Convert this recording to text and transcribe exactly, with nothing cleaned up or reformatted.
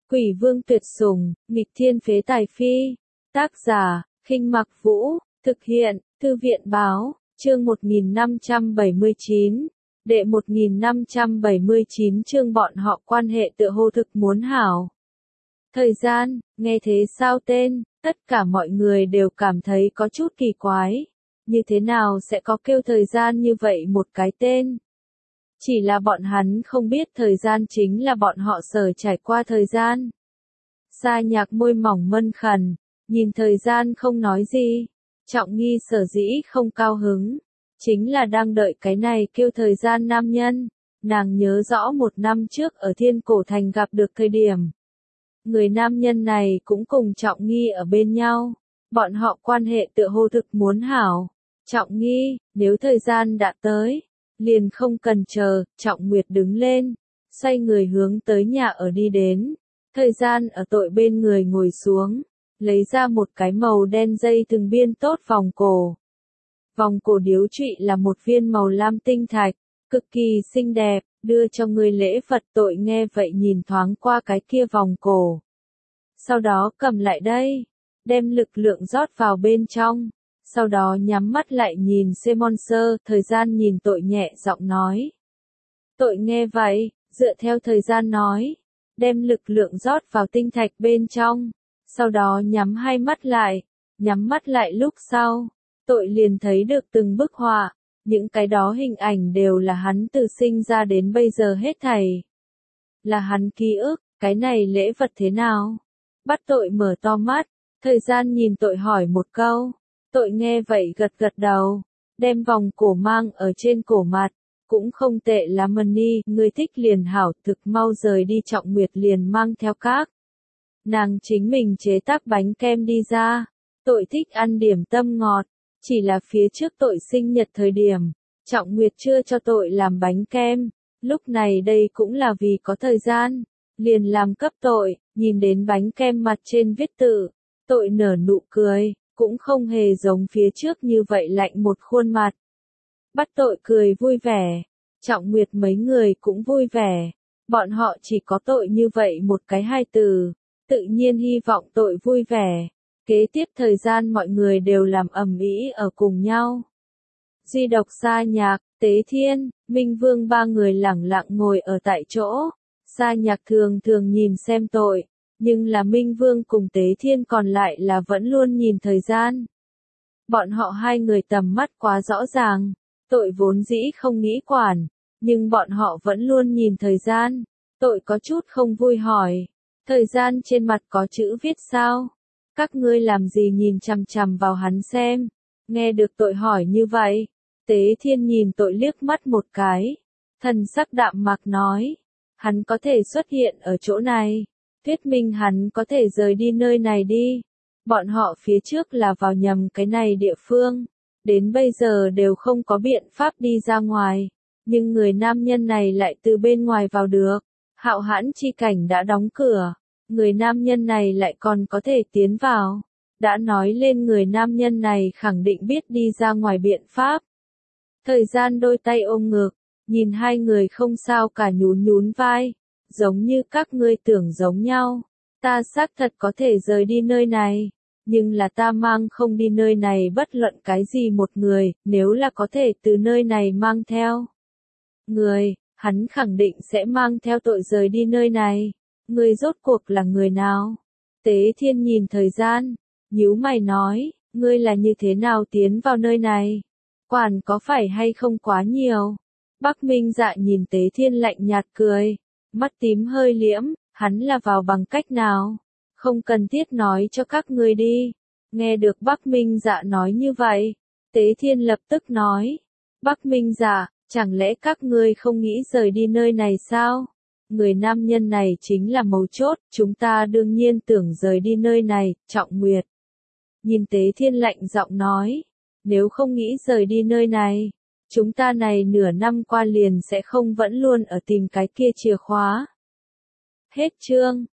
Quỷ vương tuyệt sủng, nghịch thiên phế tài phi. Tác giả, Khinh Mặc Vũ, thực hiện, Thư viện báo, chương một nghìn năm trăm bảy mươi chín. Đệ một nghìn năm trăm bảy mươi chín chương bọn họ quan hệ tựa hồ thực muốn hảo. Thời gian, nghe thế sao tên, tất cả mọi người đều cảm thấy có chút kỳ quái. Như thế nào sẽ có kêu thời gian như vậy một cái tên? Chỉ là bọn hắn không biết thời gian chính là bọn họ sở trải qua thời gian. Sa Nhạc môi mỏng mân khẩn, nhìn thời gian không nói gì. Trọng Nghi sở dĩ không cao hứng, chính là đang đợi cái này kêu thời gian nam nhân. Nàng nhớ rõ một năm trước ở Thiên Cổ Thành gặp được thời điểm. Người nam nhân này cũng cùng Trọng Nghi ở bên nhau. Bọn họ quan hệ tựa hồ thực muốn hảo. Trọng Nghi, nếu thời gian đã tới, liền không cần chờ. Trọng Nguyệt đứng lên, xoay người hướng tới nhà ở đi đến. Thời gian ở tội bên người ngồi xuống, lấy ra một cái màu đen dây thừng biên tốt vòng cổ. Vòng cổ điếu trụy là một viên màu lam tinh thạch, cực kỳ xinh đẹp, đưa cho người lễ vật. Tội nghe vậy nhìn thoáng qua cái kia vòng cổ. Sau đó cầm lại đây, đem lực lượng rót vào bên trong, sau đó nhắm mắt lại nhìn Simon Sơ. Thời gian nhìn tội nhẹ giọng nói. Tội nghe vậy, dựa theo thời gian nói, đem lực lượng rót vào tinh thạch bên trong, sau đó nhắm hai mắt lại, nhắm mắt lại lúc sau, tội liền thấy được từng bức họa, những cái đó hình ảnh đều là hắn từ sinh ra đến bây giờ hết thảy. Là hắn ký ức, cái này lễ vật thế nào? Bắt tội mở to mắt, thời gian nhìn tội hỏi một câu, tội nghe vậy gật gật đầu, đem vòng cổ mang ở trên cổ mặt. Cũng không tệ lắm Mani, người thích liền hảo, thực mau rời đi. Trọng Nguyệt liền mang theo các. Nàng chính mình chế tác bánh kem đi ra. Tội thích ăn điểm tâm ngọt, chỉ là phía trước tội sinh nhật thời điểm, Trọng Nguyệt chưa cho tội làm bánh kem. Lúc này đây cũng là vì có thời gian, liền làm cấp tội. Nhìn đến bánh kem mặt trên viết tự, tội nở nụ cười, cũng không hề giống phía trước như vậy lạnh một khuôn mặt. Bắt tội cười vui vẻ, Trọng Nguyệt mấy người cũng vui vẻ, bọn họ chỉ có tội như vậy một cái hai từ, tự nhiên hy vọng tội vui vẻ. Kế tiếp thời gian mọi người đều làm ầm ĩ ở cùng nhau. Duy độc Sa Nhạc, Tế Thiên, Minh Vương ba người lẳng lặng ngồi ở tại chỗ. Sa Nhạc thường thường nhìn xem tội, nhưng là Minh Vương cùng Tế Thiên còn lại là vẫn luôn nhìn thời gian. Bọn họ hai người tầm mắt quá rõ ràng. Tội vốn dĩ không nghĩ quản, nhưng bọn họ vẫn luôn nhìn thời gian. Tội có chút không vui hỏi, thời gian trên mặt có chữ viết sao? Các ngươi làm gì nhìn chằm chằm vào hắn xem? Nghe được tội hỏi như vậy, Tế Thiên nhìn tội liếc mắt một cái, thần sắc đạm mạc nói, hắn có thể xuất hiện ở chỗ này, thuyết minh hắn có thể rời đi nơi này đi. Bọn họ phía trước là vào nhầm cái này địa phương. Đến bây giờ đều không có biện pháp đi ra ngoài, nhưng người nam nhân này lại từ bên ngoài vào được. Hạo Hãn chi cảnh đã đóng cửa, người nam nhân này lại còn có thể tiến vào. Đã nói lên người nam nhân này khẳng định biết đi ra ngoài biện pháp. Thời gian đôi tay ôm ngực, nhìn hai người không sao cả nhún nhún vai, giống như các ngươi tưởng giống nhau. Ta xác thật có thể rời đi nơi này. Nhưng là ta mang không đi nơi này bất luận cái gì một người, nếu là có thể từ nơi này mang theo người, hắn khẳng định sẽ mang theo tội rời đi nơi này. Người rốt cuộc là người nào? Tế Thiên nhìn thời gian, nhíu mày nói, ngươi là như thế nào tiến vào nơi này? Quản có phải hay không quá nhiều? Bắc Minh Dạ nhìn Tế Thiên lạnh nhạt cười, mắt tím hơi liễm, hắn là vào bằng cách nào? Không cần thiết nói cho các ngươi đi. Nghe được Bắc Minh Dạ nói như vậy, Tế Thiên lập tức nói. Bắc Minh Dạ, chẳng lẽ các ngươi không nghĩ rời đi nơi này sao? Người nam nhân này chính là mấu chốt, chúng ta đương nhiên tưởng rời đi nơi này. Trọng Nguyệt nhìn Tế Thiên lạnh giọng nói, nếu không nghĩ rời đi nơi này, chúng ta này nửa năm qua liền sẽ không vẫn luôn ở tìm cái kia chìa khóa. Hết chương.